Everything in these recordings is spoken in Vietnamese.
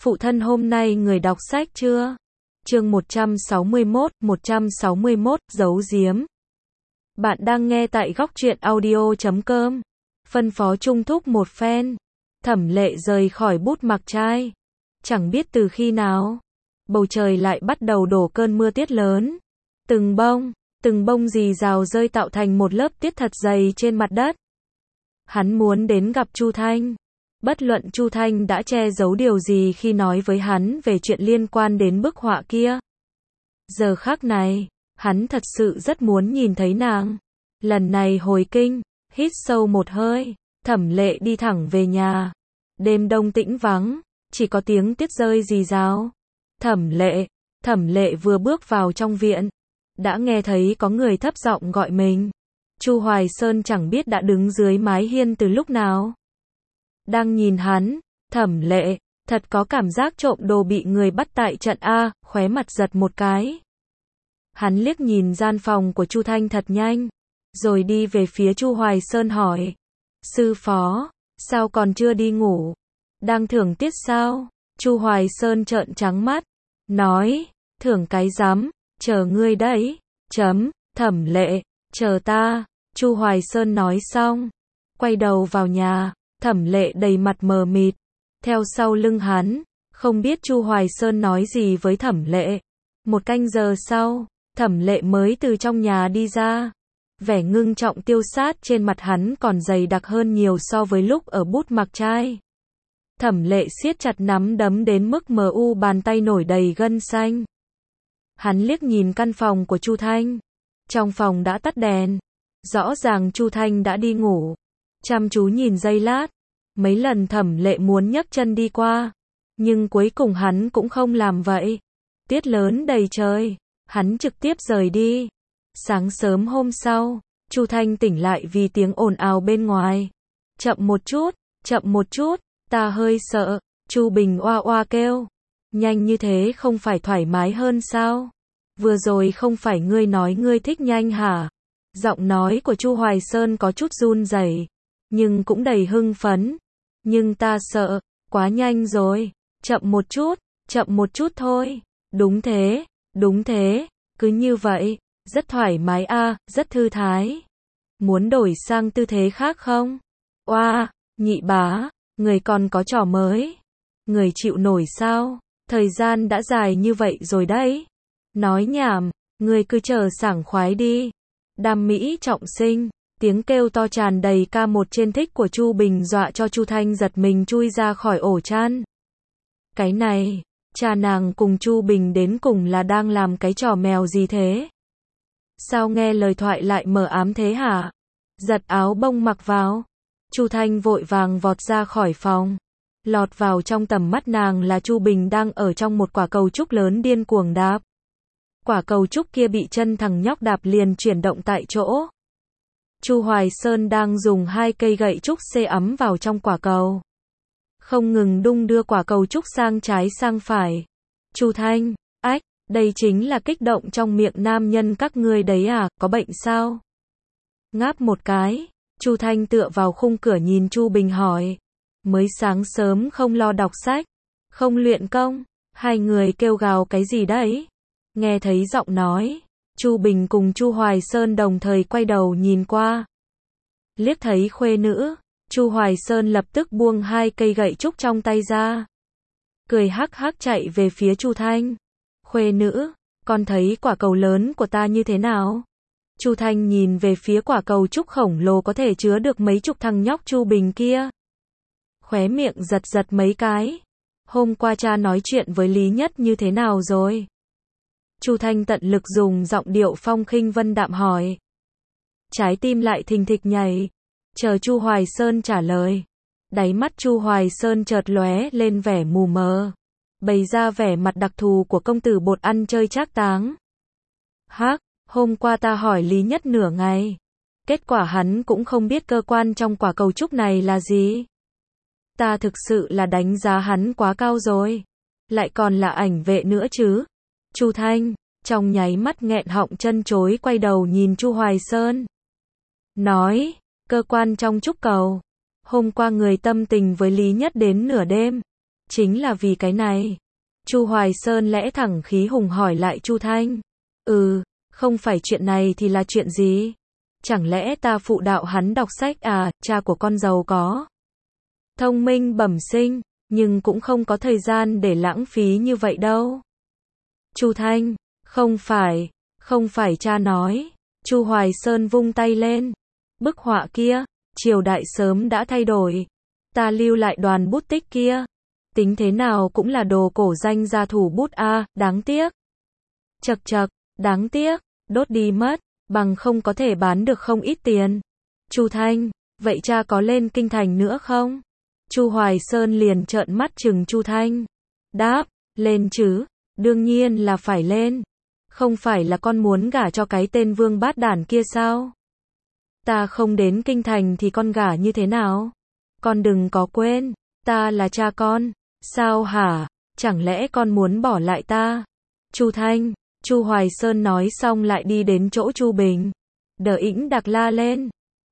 Phụ thân hôm nay người đọc sách chưa? Chương 161, giấu giếm. Bạn đang nghe tại góc truyện audio.com. Phân phó Trung Thúc một phen. Thẩm Lệ rời khỏi bút mặc trai. Chẳng biết từ khi nào, bầu trời lại bắt đầu đổ cơn mưa tiết lớn. Từng bông rì rào rơi tạo thành một lớp tiết thật dày trên mặt đất. Hắn muốn đến gặp Chu Thanh. Bất luận Chu Thanh đã che giấu điều gì khi nói với hắn về chuyện liên quan đến bức họa kia. Giờ khắc này, hắn thật sự rất muốn nhìn thấy nàng. Lần này hồi kinh, hít sâu một hơi, Thẩm Lệ đi thẳng về nhà. Đêm đông tĩnh vắng, chỉ có tiếng tiết rơi rì rào. Thẩm Lệ vừa bước vào trong viện, đã nghe thấy có người thấp giọng gọi mình. Chu Hoài Sơn chẳng biết đã đứng dưới mái hiên từ lúc nào. Đang nhìn hắn, Thẩm Lệ, thật có cảm giác trộm đồ bị người bắt tại trận A, khóe mặt giật một cái. Hắn liếc nhìn gian phòng của Chu Thanh thật nhanh, rồi đi về phía Chu Hoài Sơn hỏi. Sư phó, sao còn chưa đi ngủ? Đang thưởng tiết sao? Chu Hoài Sơn trợn trắng mắt, nói, thưởng cái rắm, chờ ngươi đấy, Thẩm Lệ, chờ ta. Chu Hoài Sơn nói xong, quay đầu vào nhà. Thẩm Lệ đầy mặt mờ mịt, theo sau lưng hắn, không biết Chu Hoài Sơn nói gì với Thẩm Lệ. Một canh giờ sau, Thẩm Lệ mới từ trong nhà đi ra. Vẻ ngưng trọng tiêu sát trên mặt hắn còn dày đặc hơn nhiều so với lúc ở bút mặc trai. Thẩm Lệ siết chặt nắm đấm đến mức bàn tay nổi đầy gân xanh. Hắn liếc nhìn căn phòng của Chu Thanh. Trong phòng đã tắt đèn. Rõ ràng Chu Thanh đã đi ngủ. Chăm chú nhìn giây lát, mấy lần Thẩm Lệ muốn nhấc chân đi qua, nhưng cuối cùng hắn cũng không làm vậy. Tiết lớn đầy trời, hắn trực tiếp rời đi. Sáng sớm hôm sau, Chu Thanh tỉnh lại vì tiếng ồn ào bên ngoài. Chậm một chút, ta hơi sợ. Chu Bình oa oa kêu. Nhanh như thế không phải thoải mái hơn sao? Vừa rồi không phải ngươi nói ngươi thích nhanh hả? Giọng nói của Chu Hoài Sơn có chút run rẩy, nhưng cũng đầy hưng phấn. Nhưng ta sợ, quá nhanh rồi. Chậm một chút thôi. Đúng thế, cứ như vậy, rất thoải mái a, rất thư thái. Muốn đổi sang tư thế khác không? Oa, nhị bá, người còn có trò mới. Người chịu nổi sao? Thời gian đã dài như vậy rồi đấy. Nói nhảm, người cứ chờ sảng khoái đi. Đam mỹ trọng sinh. Tiếng kêu to tràn đầy ca một trên thích của Chu Bình dọa cho Chu Thanh giật mình chui ra khỏi ổ chăn. Cái này, cha nàng cùng Chu Bình đến cùng là đang làm cái trò mèo gì thế? Sao nghe lời thoại lại mờ ám thế hả? Giật áo bông mặc vào. Chu Thanh vội vàng vọt ra khỏi phòng. Lọt vào trong tầm mắt nàng là Chu Bình đang ở trong một quả cầu trúc lớn điên cuồng đạp. Quả cầu trúc kia bị chân thằng nhóc đạp liền chuyển động tại chỗ. Chu Hoài Sơn đang dùng 2 cây gậy trúc xê ấm vào trong quả cầu, không ngừng đung đưa quả cầu trúc sang trái sang phải. Chu Thanh, ách, đây chính là kích động trong miệng nam nhân các ngươi đấy à, có bệnh sao? Ngáp một cái, Chu Thanh tựa vào khung cửa nhìn Chu Bình hỏi, mới sáng sớm không lo đọc sách, không luyện công, hai người kêu gào cái gì đấy? Nghe thấy giọng nói, Chu Bình cùng Chu Hoài Sơn đồng thời quay đầu nhìn qua. Liếc thấy khuê nữ, Chu Hoài Sơn lập tức buông 2 cây gậy trúc trong tay ra. Cười hắc hắc chạy về phía Chu Thanh. Khuê nữ, con thấy quả cầu lớn của ta như thế nào? Chu Thanh nhìn về phía quả cầu trúc khổng lồ có thể chứa được mấy chục thằng nhóc Chu Bình kia. Khóe miệng giật giật mấy cái. Hôm qua cha nói chuyện với Lý Nhất như thế nào rồi? Chu Thanh tận lực dùng giọng điệu phong khinh vân đạm hỏi. Trái tim lại thình thịch nhảy. Chờ Chu Hoài Sơn trả lời. Đáy mắt Chu Hoài Sơn chợt lóe lên vẻ mù mờ, bày ra vẻ mặt đặc thù của công tử bột ăn chơi trác táng. Hắc, hôm qua ta hỏi Lý Nhất nửa ngày. Kết quả hắn cũng không biết cơ quan trong quả cầu trúc này là gì. Ta thực sự là đánh giá hắn quá cao rồi. Lại còn là ảnh vệ nữa chứ. Chu Thanh, trong nháy mắt nghẹn họng chân chối quay đầu nhìn Chu Hoài Sơn. Nói, cơ quan trong trúc cầu. Hôm qua người tâm tình với Lý Nhất đến nửa đêm. Chính là vì cái này. Chu Hoài Sơn lẽ thẳng khí hùng hỏi lại Chu Thanh. Không phải chuyện này thì là chuyện gì? Chẳng lẽ ta phụ đạo hắn đọc sách à, cha của con giàu có thông minh bẩm sinh, nhưng cũng không có thời gian để lãng phí như vậy đâu. Chu Thanh, không phải cha nói. Chu Hoài Sơn vung tay lên. Bức họa kia, triều đại sớm đã thay đổi. Ta lưu lại đoàn bút tích kia. Tính thế nào cũng là đồ cổ danh gia thủ bút a, đáng tiếc. Chậc, đáng tiếc, đốt đi mất, bằng không có thể bán được không ít tiền. Chu Thanh, vậy cha có lên kinh thành nữa không? Chu Hoài Sơn liền trợn mắt chừng Chu Thanh. Đáp, lên chứ, đương nhiên là phải lên. Không phải là con muốn gả cho cái tên vương bát đản kia sao? Ta không đến kinh thành thì con gả như thế nào? Con đừng có quên, ta là cha con. Sao hả? Chẳng lẽ con muốn bỏ lại ta? Chu Thanh, Chu Hoài Sơn nói xong lại đi đến chỗ Chu Bình. Đờ ĩnh đặc la lên.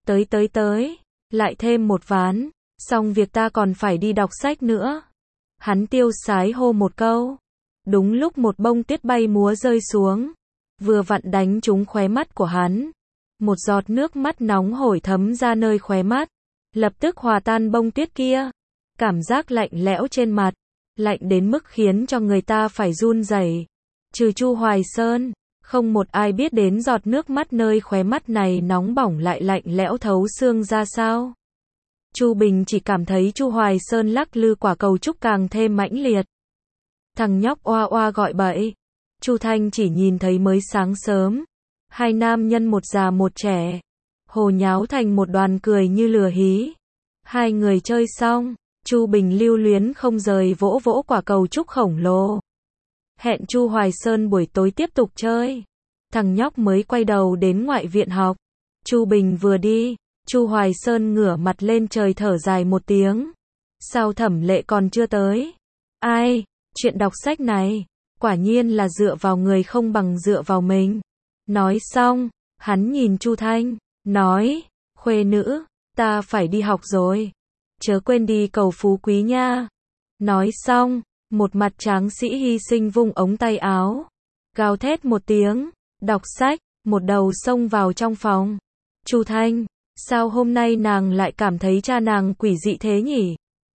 Tới, lại thêm một ván. Xong việc ta còn phải đi đọc sách nữa. Hắn tiêu sái hô một câu. Đúng lúc một bông tuyết bay múa rơi xuống. Vừa vặn đánh trúng khóe mắt của hắn. Một giọt nước mắt nóng hổi thấm ra nơi khóe mắt. Lập tức hòa tan bông tuyết kia. Cảm giác lạnh lẽo trên mặt. Lạnh đến mức khiến cho người ta phải run rẩy. Trừ Chu Hoài Sơn, không một ai biết đến giọt nước mắt nơi khóe mắt này nóng bỏng lại lạnh lẽo thấu xương ra sao. Chu Bình chỉ cảm thấy Chu Hoài Sơn lắc lư quả cầu trúc càng thêm mãnh liệt. Thằng nhóc oa oa gọi bậy. Chu Thanh chỉ nhìn thấy mới sáng sớm. Hai nam nhân một già một trẻ. Hồ nháo thành một đoàn cười như lừa hí. Hai người chơi xong, Chu Bình lưu luyến không rời vỗ vỗ quả cầu trúc khổng lồ. Hẹn Chu Hoài Sơn buổi tối tiếp tục chơi. Thằng nhóc mới quay đầu đến ngoại viện học. Chu Bình vừa đi, Chu Hoài Sơn ngửa mặt lên trời thở dài một tiếng. Sao Thẩm Lệ còn chưa tới? Ai, chuyện đọc sách này, quả nhiên là dựa vào người không bằng dựa vào mình. Nói xong, hắn nhìn Chu Thanh, nói, khuê nữ, ta phải đi học rồi. Chớ quên đi cầu phú quý nha. Nói xong, một mặt tráng sĩ hy sinh vung ống tay áo. Gào thét một tiếng, đọc sách, một đầu xông vào trong phòng. Chu Thanh, sao hôm nay nàng lại cảm thấy cha nàng quỷ dị thế nhỉ?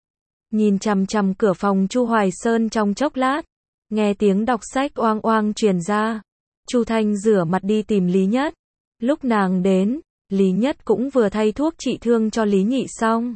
Nhìn chằm chằm cửa phòng Chu Hoài Sơn trong chốc lát, nghe tiếng đọc sách oang oang truyền ra. Chu Thanh rửa mặt đi tìm Lý Nhất. Lúc nàng đến, Lý Nhất cũng vừa thay thuốc trị thương cho Lý Nhị xong.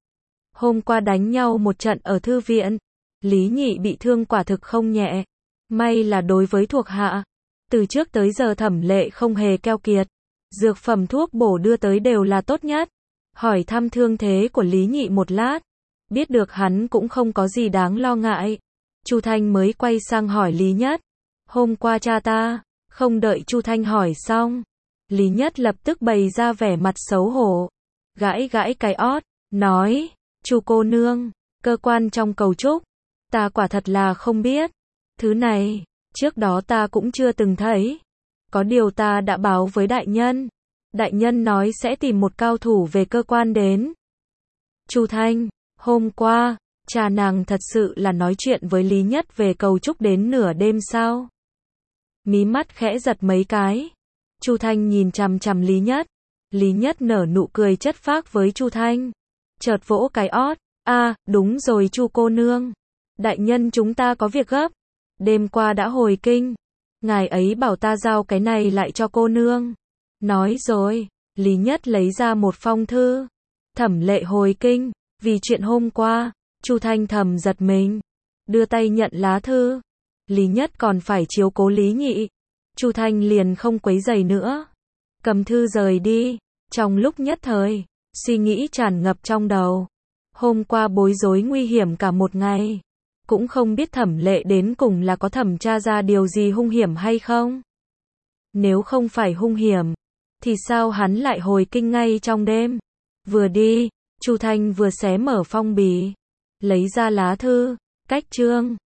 Hôm qua đánh nhau một trận ở thư viện, Lý Nhị bị thương quả thực không nhẹ. May là đối với thuộc hạ, từ trước tới giờ Thẩm Lệ không hề keo kiệt. Dược phẩm thuốc bổ đưa tới đều là tốt nhất. Hỏi thăm thương thế của Lý Nhị một lát, biết được hắn cũng không có gì đáng lo ngại. Chu Thanh mới quay sang hỏi Lý Nhất. Hôm qua cha ta, không đợi Chu Thanh hỏi xong, Lý Nhất lập tức bày ra vẻ mặt xấu hổ. Gãi gãi cái ót, nói, Chu cô nương, cơ quan trong cầu trúc, ta quả thật là không biết. Thứ này, trước đó ta cũng chưa từng thấy. Có điều ta đã báo với đại nhân. Đại nhân nói sẽ tìm một cao thủ về cơ quan đến. Chu Thanh, hôm qua, cha nàng thật sự là nói chuyện với Lý Nhất về cầu trúc đến nửa đêm sao? Mí mắt khẽ giật mấy cái. Chu Thanh nhìn chằm chằm Lý Nhất. Lý Nhất nở nụ cười chất phác với Chu Thanh. Chợt vỗ cái ót. Đúng rồi Chu cô nương. Đại nhân chúng ta có việc gấp. Đêm qua đã hồi kinh. Ngài ấy bảo ta giao cái này lại cho cô nương. Nói rồi, Lý Nhất lấy ra một phong thư. Thẩm Lệ hồi kinh, vì chuyện hôm qua. Chu Thanh thầm giật mình. Đưa tay nhận lá thư. Lý Nhất còn phải chiếu cố Lý Nhị. Chu Thanh liền không quấy rầy nữa. Cầm thư rời đi. Trong lúc nhất thời, suy nghĩ tràn ngập trong đầu. Hôm qua bối rối nguy hiểm cả một ngày. Cũng không biết Thẩm Lệ đến cùng là có thẩm tra ra điều gì hung hiểm hay không. Nếu không phải hung hiểm, thì sao hắn lại hồi kinh ngay trong đêm. Vừa đi, Chu Thanh vừa xé mở phong bì, lấy ra lá thư, cách chương.